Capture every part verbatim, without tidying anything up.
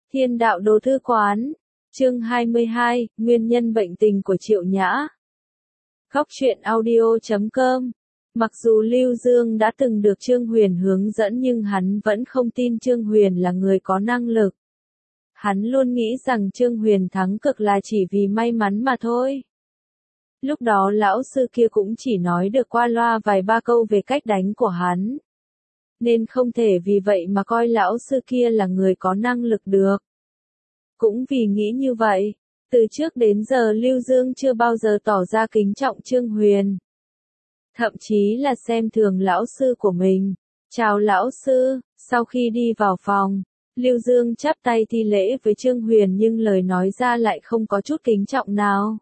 Thiên đạo đồ thư quán. Chương hai mươi hai, Nguyên nhân bệnh tình của Triệu Nhã. Góc truyện audio chấm com. Mặc dù Lưu Dương đã từng được Trương Huyền hướng dẫn nhưng hắn vẫn không tin Trương Huyền là người có năng lực. Hắn luôn nghĩ rằng Trương Huyền thắng cực là chỉ vì may mắn mà thôi. Lúc đó lão sư kia cũng chỉ nói được qua loa vài ba câu về cách đánh của hắn. Nên không thể vì vậy mà coi lão sư kia là người có năng lực được. Cũng vì nghĩ như vậy, từ trước đến giờ Lưu Dương chưa bao giờ tỏ ra kính trọng Trương Huyền. Thậm chí là xem thường lão sư của mình. Chào lão sư, sau khi đi vào phòng, Lưu Dương chắp tay thi lễ với Trương Huyền nhưng lời nói ra lại không có chút kính trọng nào.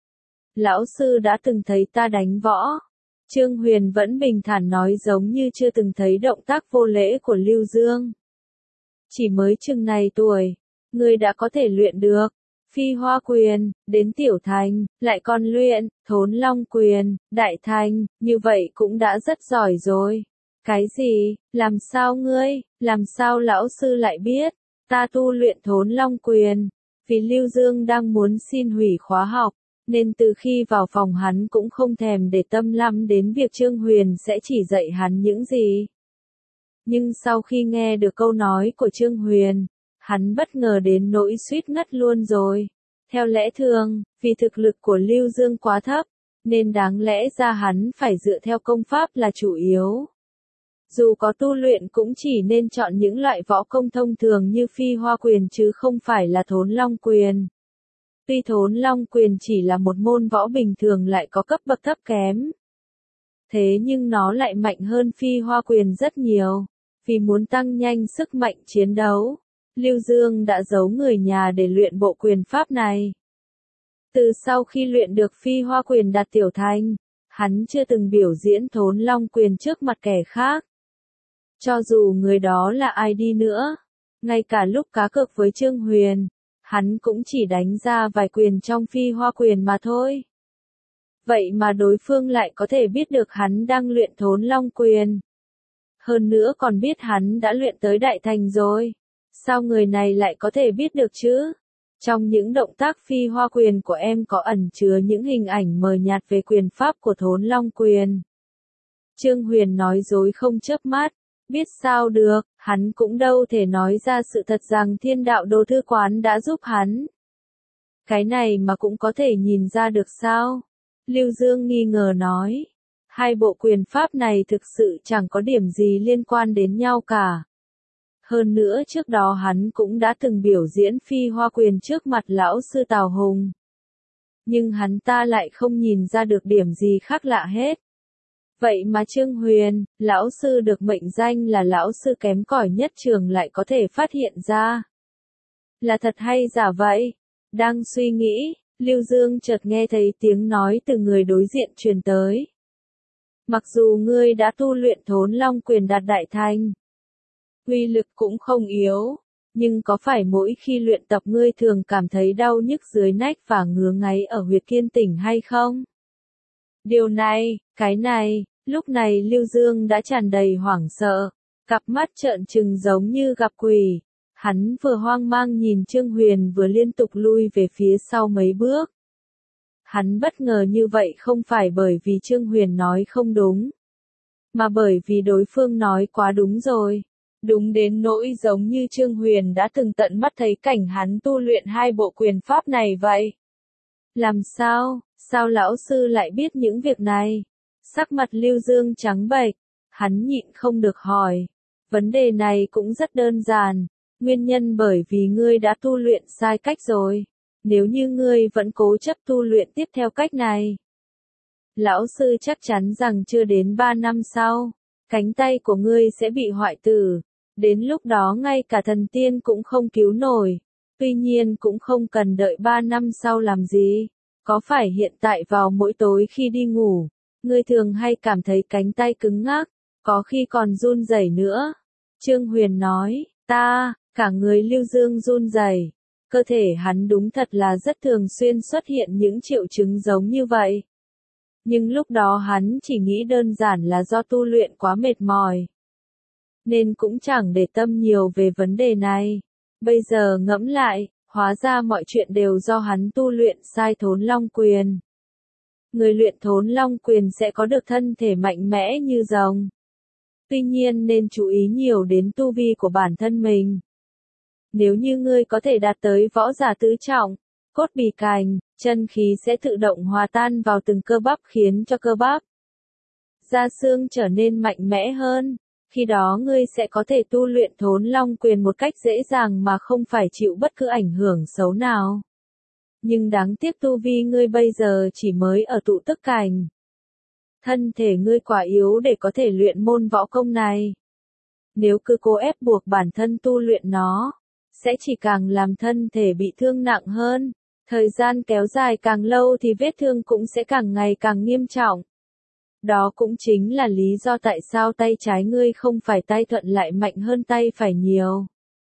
Lão sư đã từng thấy ta đánh võ. Trương Huyền vẫn bình thản nói giống như chưa từng thấy động tác vô lễ của Lưu Dương. Chỉ mới chừng này tuổi, ngươi đã có thể luyện được Phi Hoa Quyền, đến Tiểu Thành, lại còn luyện Thốn Long Quyền, Đại Thành, như vậy cũng đã rất giỏi rồi. Cái gì? Làm sao ngươi? Làm sao lão sư lại biết? Ta tu luyện Thốn Long Quyền. Vì Lưu Dương đang muốn xin hủy khóa học, nên từ khi vào phòng hắn cũng không thèm để tâm lắm đến việc Trương Huyền sẽ chỉ dạy hắn những gì. Nhưng sau khi nghe được câu nói của Trương Huyền, hắn bất ngờ đến nỗi suýt ngất luôn rồi. Theo lẽ thường, vì thực lực của Lưu Dương quá thấp, nên đáng lẽ ra hắn phải dựa theo công pháp là chủ yếu. Dù có tu luyện cũng chỉ nên chọn những loại võ công thông thường như Phi Hoa Quyền chứ không phải là Thốn Long Quyền. Tuy Thốn Long Quyền chỉ là một môn võ bình thường lại có cấp bậc thấp kém. Thế nhưng nó lại mạnh hơn Phi Hoa Quyền rất nhiều. Vì muốn tăng nhanh sức mạnh chiến đấu, Lưu Dương đã giấu người nhà để luyện bộ quyền pháp này. Từ sau khi luyện được Phi Hoa Quyền đạt Tiểu Thành, hắn chưa từng biểu diễn Thốn Long Quyền trước mặt kẻ khác. Cho dù người đó là ai đi nữa, ngay cả lúc cá cược với Trương Huyền, hắn cũng chỉ đánh ra vài quyền trong Phi Hoa Quyền mà thôi. Vậy mà đối phương lại có thể biết được hắn đang luyện Thốn Long Quyền. Hơn nữa còn biết hắn đã luyện tới Đại Thành rồi. Sao người này lại có thể biết được chứ? Trong những động tác Phi Hoa Quyền của em có ẩn chứa những hình ảnh mờ nhạt về quyền pháp của Thốn Long Quyền. Trương Huyền nói dối không chớp mắt. Biết sao được, hắn cũng đâu thể nói ra sự thật rằng Thiên đạo đồ thư quán đã giúp hắn. Cái này mà cũng có thể nhìn ra được sao? Lưu Dương nghi ngờ nói. Hai bộ quyền pháp này thực sự chẳng có điểm gì liên quan đến nhau cả. Hơn nữa trước đó hắn cũng đã từng biểu diễn Phi Hoa Quyền trước mặt lão sư Tào Hùng. Nhưng hắn ta lại không nhìn ra được điểm gì khác lạ hết. Vậy mà Trương Huyền, lão sư được mệnh danh là lão sư kém cỏi nhất trường lại có thể phát hiện ra. Là thật hay giả vậy? Đang suy nghĩ, Lưu Dương chợt nghe thấy tiếng nói từ người đối diện truyền tới. Mặc dù ngươi đã tu luyện Thốn Long Quyền đạt Đại Thành, uy lực cũng không yếu, nhưng có phải mỗi khi luyện tập ngươi thường cảm thấy đau nhức dưới nách và ngứa ngáy ở huyệt kiên tỉnh hay không? Điều này, cái này, lúc này Lưu Dương đã tràn đầy hoảng sợ, cặp mắt trợn trừng giống như gặp quỷ. Hắn vừa hoang mang nhìn Trương Huyền vừa liên tục lui về phía sau mấy bước. Hắn bất ngờ như vậy không phải bởi vì Trương Huyền nói không đúng, mà bởi vì đối phương nói quá đúng rồi. Đúng đến nỗi giống như Trương Huyền đã từng tận mắt thấy cảnh hắn tu luyện hai bộ quyền pháp này vậy. Làm sao, sao lão sư lại biết những việc này? Sắc mặt Lưu Dương trắng bệch, hắn nhịn không được hỏi. Vấn đề này cũng rất đơn giản, nguyên nhân bởi vì ngươi đã tu luyện sai cách rồi. Nếu như ngươi vẫn cố chấp tu luyện tiếp theo cách này, lão sư chắc chắn rằng chưa đến ba năm sau, cánh tay của ngươi sẽ bị hoại tử. Đến lúc đó ngay cả thần tiên cũng không cứu nổi. Tuy nhiên cũng không cần đợi ba năm sau làm gì. Có phải hiện tại vào mỗi tối khi đi ngủ, ngươi thường hay cảm thấy cánh tay cứng ngắc, có khi còn run rẩy nữa? Trương Huyền nói, ta, cả người Lưu Dương run rẩy. Cơ thể hắn đúng thật là rất thường xuyên xuất hiện những triệu chứng giống như vậy. Nhưng lúc đó hắn chỉ nghĩ đơn giản là do tu luyện quá mệt mỏi, nên cũng chẳng để tâm nhiều về vấn đề này. Bây giờ ngẫm lại, hóa ra mọi chuyện đều do hắn tu luyện sai Thốn Long Quyền. Người luyện Thốn Long Quyền sẽ có được thân thể mạnh mẽ như rồng. Tuy nhiên nên chú ý nhiều đến tu vi của bản thân mình. Nếu như ngươi có thể đạt tới võ giả tứ trọng, cốt bì cành, chân khí sẽ tự động hòa tan vào từng cơ bắp khiến cho cơ bắp, da xương trở nên mạnh mẽ hơn. Khi đó ngươi sẽ có thể tu luyện Thốn Long Quyền một cách dễ dàng mà không phải chịu bất cứ ảnh hưởng xấu nào. Nhưng đáng tiếc tu vi ngươi bây giờ chỉ mới ở tụ tức cảnh. Thân thể ngươi quá yếu để có thể luyện môn võ công này. Nếu cứ cố ép buộc bản thân tu luyện nó, sẽ chỉ càng làm thân thể bị thương nặng hơn. Thời gian kéo dài càng lâu thì vết thương cũng sẽ càng ngày càng nghiêm trọng. Đó cũng chính là lý do tại sao tay trái ngươi không phải tay thuận lại mạnh hơn tay phải nhiều.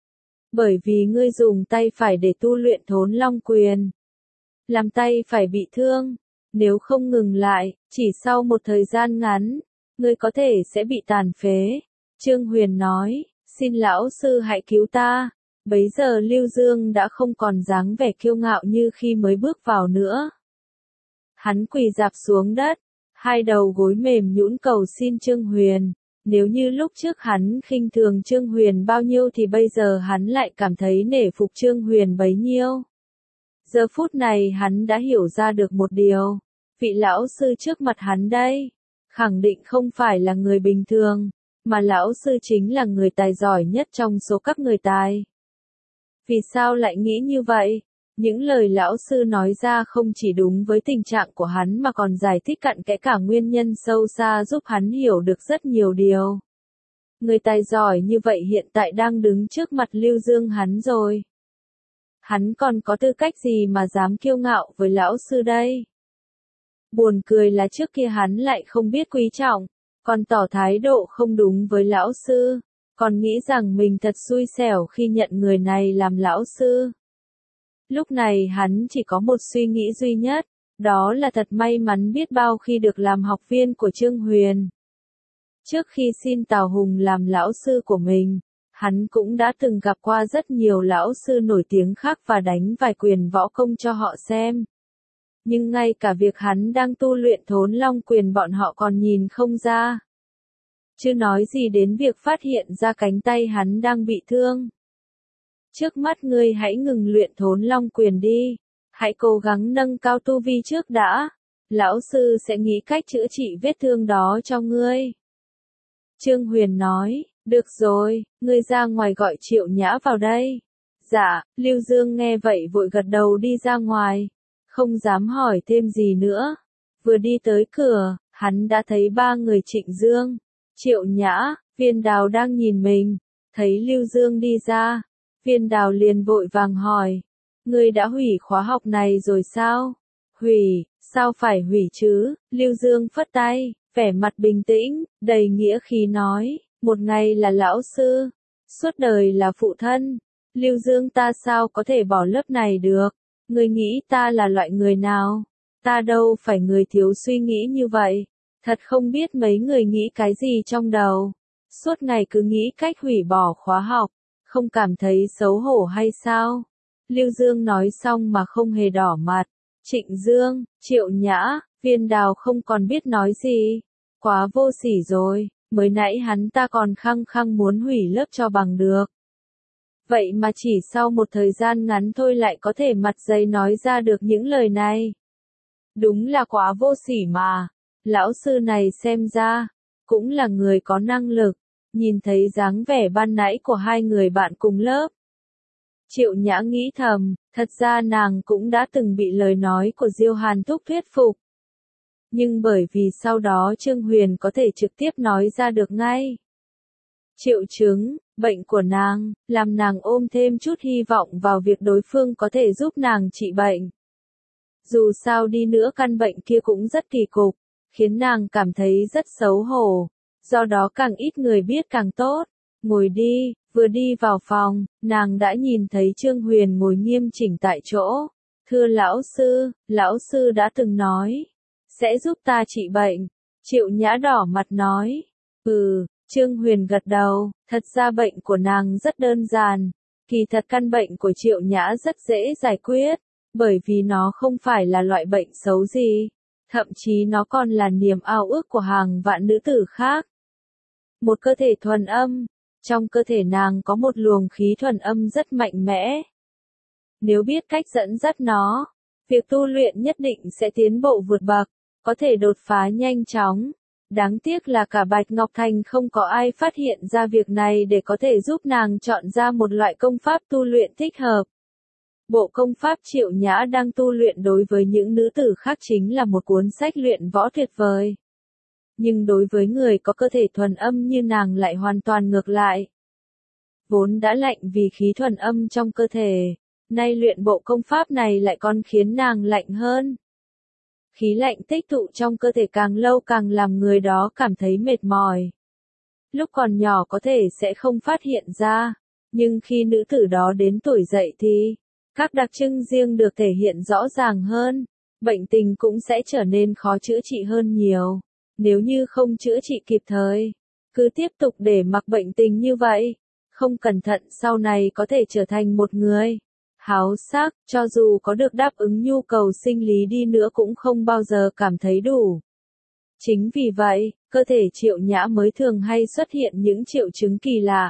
Bởi vì ngươi dùng tay phải để tu luyện Thốn Long Quyền. Làm tay phải bị thương. Nếu không ngừng lại, chỉ sau một thời gian ngắn, ngươi có thể sẽ bị tàn phế. Trương Huyền nói, xin lão sư hãy cứu ta. Bấy giờ Lưu Dương đã không còn dáng vẻ kiêu ngạo như khi mới bước vào nữa. Hắn quỳ rạp xuống đất, hai đầu gối mềm nhũn cầu xin Trương Huyền. Nếu như lúc trước hắn khinh thường Trương Huyền bao nhiêu thì bây giờ hắn lại cảm thấy nể phục Trương Huyền bấy nhiêu. Giờ phút này hắn đã hiểu ra được một điều. Vị lão sư trước mặt hắn đây, khẳng định không phải là người bình thường, mà lão sư chính là người tài giỏi nhất trong số các người tài. Vì sao lại nghĩ như vậy? Những lời lão sư nói ra không chỉ đúng với tình trạng của hắn mà còn giải thích cặn kẽ cả nguyên nhân sâu xa giúp hắn hiểu được rất nhiều điều. Người tài giỏi như vậy hiện tại đang đứng trước mặt Lưu Dương hắn rồi. Hắn còn có tư cách gì mà dám kiêu ngạo với lão sư đây? Buồn cười là trước kia hắn lại không biết quý trọng, còn tỏ thái độ không đúng với lão sư, còn nghĩ rằng mình thật xui xẻo khi nhận người này làm lão sư. Lúc này hắn chỉ có một suy nghĩ duy nhất, đó là thật may mắn biết bao khi được làm học viên của Trương Huyền. Trước khi xin Tào Hùng làm lão sư của mình, hắn cũng đã từng gặp qua rất nhiều lão sư nổi tiếng khác và đánh vài quyền võ công cho họ xem. Nhưng ngay cả việc hắn đang tu luyện Thốn Long Quyền bọn họ còn nhìn không ra. Chứ nói gì đến việc phát hiện ra cánh tay hắn đang bị thương. Trước mắt ngươi hãy ngừng luyện Thốn Long Quyền đi. Hãy cố gắng nâng cao tu vi trước đã. Lão sư sẽ nghĩ cách chữa trị vết thương đó cho ngươi. Trương Huyền nói, được rồi, ngươi ra ngoài gọi Triệu Nhã vào đây. Dạ, Lưu Dương nghe vậy vội gật đầu đi ra ngoài. Không dám hỏi thêm gì nữa. Vừa đi tới cửa, hắn đã thấy ba người Trịnh Dương, Triệu Nhã, Viên Đào đang nhìn mình. Thấy Lưu Dương đi ra, Viên Đào liền vội vàng hỏi. Ngươi đã hủy khóa học này rồi sao? Hủy, sao phải hủy chứ? Lưu Dương phất tay, vẻ mặt bình tĩnh, đầy nghĩa khí nói. Một ngày là lão sư, suốt đời là phụ thân. Lưu Dương ta sao có thể bỏ lớp này được? Ngươi nghĩ ta là loại người nào? Ta đâu phải người thiếu suy nghĩ như vậy. Thật không biết mấy người nghĩ cái gì trong đầu. Suốt ngày cứ nghĩ cách hủy bỏ khóa học. Không cảm thấy xấu hổ hay sao? Lưu Dương nói xong mà không hề đỏ mặt. Trịnh Dương, Triệu Nhã, Viên Đào không còn biết nói gì. Quá vô sỉ rồi, mới nãy hắn ta còn khăng khăng muốn hủy lớp cho bằng được. Vậy mà chỉ sau một thời gian ngắn thôi lại có thể mặt dày nói ra được những lời này. Đúng là quá vô sỉ mà. Lão sư này xem ra, cũng là người có năng lực. Nhìn thấy dáng vẻ ban nãy của hai người bạn cùng lớp. Triệu Nhã nghĩ thầm, thật ra nàng cũng đã từng bị lời nói của Diêu Hàn Thúc thuyết phục. Nhưng bởi vì sau đó Trương Huyền có thể trực tiếp nói ra được ngay. Triệu chứng, bệnh của nàng, làm nàng ôm thêm chút hy vọng vào việc đối phương có thể giúp nàng trị bệnh. Dù sao đi nữa căn bệnh kia cũng rất kỳ cục, khiến nàng cảm thấy rất xấu hổ. Do đó càng ít người biết càng tốt. Ngồi đi, vừa đi vào phòng, nàng đã nhìn thấy Trương Huyền ngồi nghiêm chỉnh tại chỗ. Thưa lão sư, lão sư đã từng nói, sẽ giúp ta trị bệnh. Triệu Nhã đỏ mặt nói, ừ, Trương Huyền gật đầu, thật ra bệnh của nàng rất đơn giản, Kỳ thật căn bệnh của Triệu Nhã rất dễ giải quyết, bởi vì nó không phải là loại bệnh xấu gì, thậm chí nó còn là niềm ao ước của hàng vạn nữ tử khác. Một cơ thể thuần âm, trong cơ thể nàng có một luồng khí thuần âm rất mạnh mẽ. Nếu biết cách dẫn dắt nó, việc tu luyện nhất định sẽ tiến bộ vượt bậc, có thể đột phá nhanh chóng. Đáng tiếc là cả Bạch Ngọc Thành không có ai phát hiện ra việc này để có thể giúp nàng chọn ra một loại công pháp tu luyện thích hợp. Bộ công pháp Triệu Nhã đang tu luyện đối với những nữ tử khác chính là một cuốn sách luyện võ tuyệt vời. Nhưng đối với người có cơ thể thuần âm như nàng lại hoàn toàn ngược lại. Vốn đã lạnh vì khí thuần âm trong cơ thể, nay luyện bộ công pháp này lại còn khiến nàng lạnh hơn. Khí lạnh tích tụ trong cơ thể càng lâu càng làm người đó cảm thấy mệt mỏi. Lúc còn nhỏ có thể sẽ không phát hiện ra, nhưng khi nữ tử đó đến tuổi dậy thì, các đặc trưng riêng được thể hiện rõ ràng hơn, bệnh tình cũng sẽ trở nên khó chữa trị hơn nhiều. Nếu như không chữa trị kịp thời, cứ tiếp tục để mặc bệnh tình như vậy, không cẩn thận sau này có thể trở thành một người háo sắc, cho dù có được đáp ứng nhu cầu sinh lý đi nữa cũng không bao giờ cảm thấy đủ. Chính vì vậy, cơ thể Triệu Nhã mới thường hay xuất hiện những triệu chứng kỳ lạ.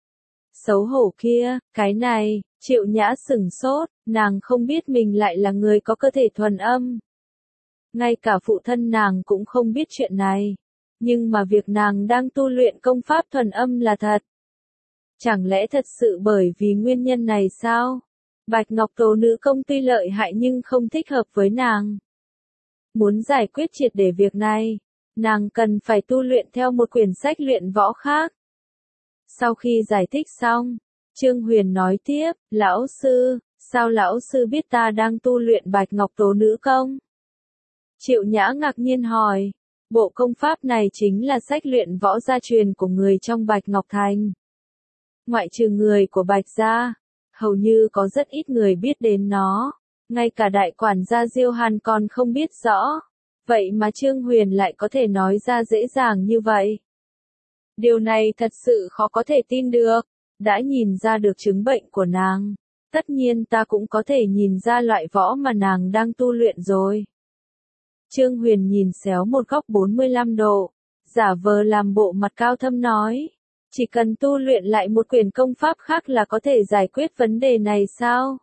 Xấu hổ kia, cái này, Triệu Nhã sửng sốt, nàng không biết mình lại là người có cơ thể thuần âm. Ngay cả phụ thân nàng cũng không biết chuyện này. Nhưng mà việc nàng đang tu luyện công pháp thuần âm là thật. Chẳng lẽ thật sự bởi vì nguyên nhân này sao? Bạch Ngọc Tố nữ công tuy lợi hại nhưng không thích hợp với nàng. Muốn giải quyết triệt để việc này, nàng cần phải tu luyện theo một quyển sách luyện võ khác. Sau khi giải thích xong, Trương Huyền nói tiếp, lão sư, sao lão sư biết ta đang tu luyện Bạch Ngọc Tố nữ công? Triệu Nhã ngạc nhiên hỏi, bộ công pháp này chính là sách luyện võ gia truyền của người trong Bạch Ngọc Thành. Ngoại trừ người của Bạch gia, hầu như có rất ít người biết đến nó, ngay cả đại quản gia Diêu Hàn còn không biết rõ, vậy mà Trương Huyền lại có thể nói ra dễ dàng như vậy. Điều này thật sự khó có thể tin được, đã nhìn ra được chứng bệnh của nàng, tất nhiên ta cũng có thể nhìn ra loại võ mà nàng đang tu luyện rồi. Trương Huyền nhìn xéo một góc bốn mươi lăm độ, giả vờ làm bộ mặt cao thâm nói, chỉ cần tu luyện lại một quyển công pháp khác là có thể giải quyết vấn đề này sao?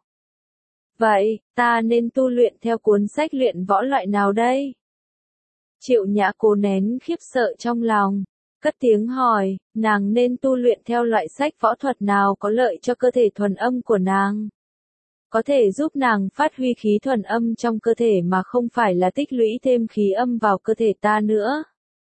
Vậy, ta nên tu luyện theo cuốn sách luyện võ loại nào đây? Triệu Nhã cố nén khiếp sợ trong lòng, cất tiếng hỏi, nàng nên tu luyện theo loại sách võ thuật nào có lợi cho cơ thể thuần âm của nàng? Có thể giúp nàng phát huy khí thuần âm trong cơ thể mà không phải là tích lũy thêm khí âm vào cơ thể ta nữa.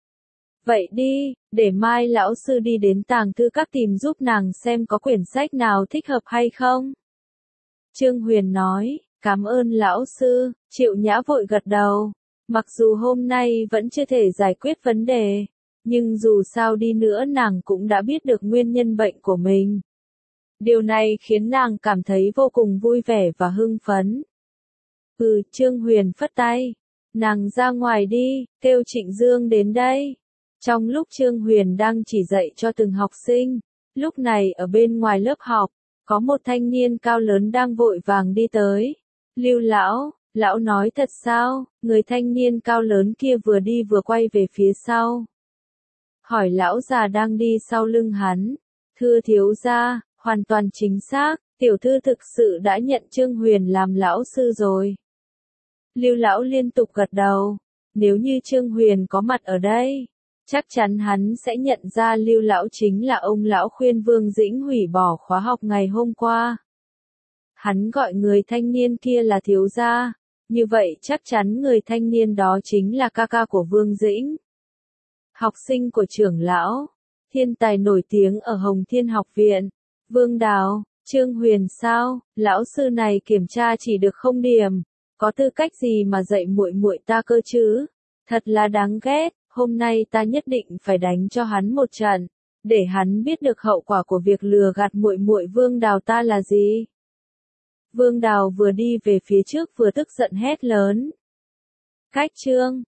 Vậy đi, để mai lão sư đi đến tàng thư các tìm giúp nàng xem có quyển sách nào thích hợp hay không. Trương Huyền nói, cảm ơn lão sư, Triệu Nhã vội gật đầu. Mặc dù hôm nay vẫn chưa thể giải quyết vấn đề, nhưng dù sao đi nữa nàng cũng đã biết được nguyên nhân bệnh của mình. Điều này khiến nàng cảm thấy vô cùng vui vẻ và hưng phấn. Ừ, Trương Huyền phất tay. Nàng ra ngoài đi, kêu Trịnh Dương đến đây. Trong lúc Trương Huyền đang chỉ dạy cho từng học sinh, lúc này ở bên ngoài lớp học, có một thanh niên cao lớn đang vội vàng đi tới. Lưu lão, lão nói thật sao? Người thanh niên cao lớn kia vừa đi vừa quay về phía sau. Hỏi lão già đang đi sau lưng hắn. Thưa thiếu gia, hoàn toàn chính xác, tiểu thư thực sự đã nhận Trương Huyền làm lão sư rồi. Lưu lão liên tục gật đầu, nếu như Trương Huyền có mặt ở đây, chắc chắn hắn sẽ nhận ra Lưu lão chính là ông lão khuyên Vương Dĩnh hủy bỏ khóa học ngày hôm qua. Hắn gọi người thanh niên kia là thiếu gia, như vậy chắc chắn người thanh niên đó chính là ca ca của Vương Dĩnh. Học sinh của trưởng lão, thiên tài nổi tiếng ở Hồng Thiên học viện, Vương Đào, Trương Huyền sao? Lão sư này kiểm tra chỉ được không điểm, có tư cách gì mà dạy muội muội ta cơ chứ? Thật là đáng ghét, hôm nay ta nhất định phải đánh cho hắn một trận, để hắn biết được hậu quả của việc lừa gạt muội muội Vương Đào ta là gì. Vương Đào vừa đi về phía trước vừa tức giận hét lớn. Cách chương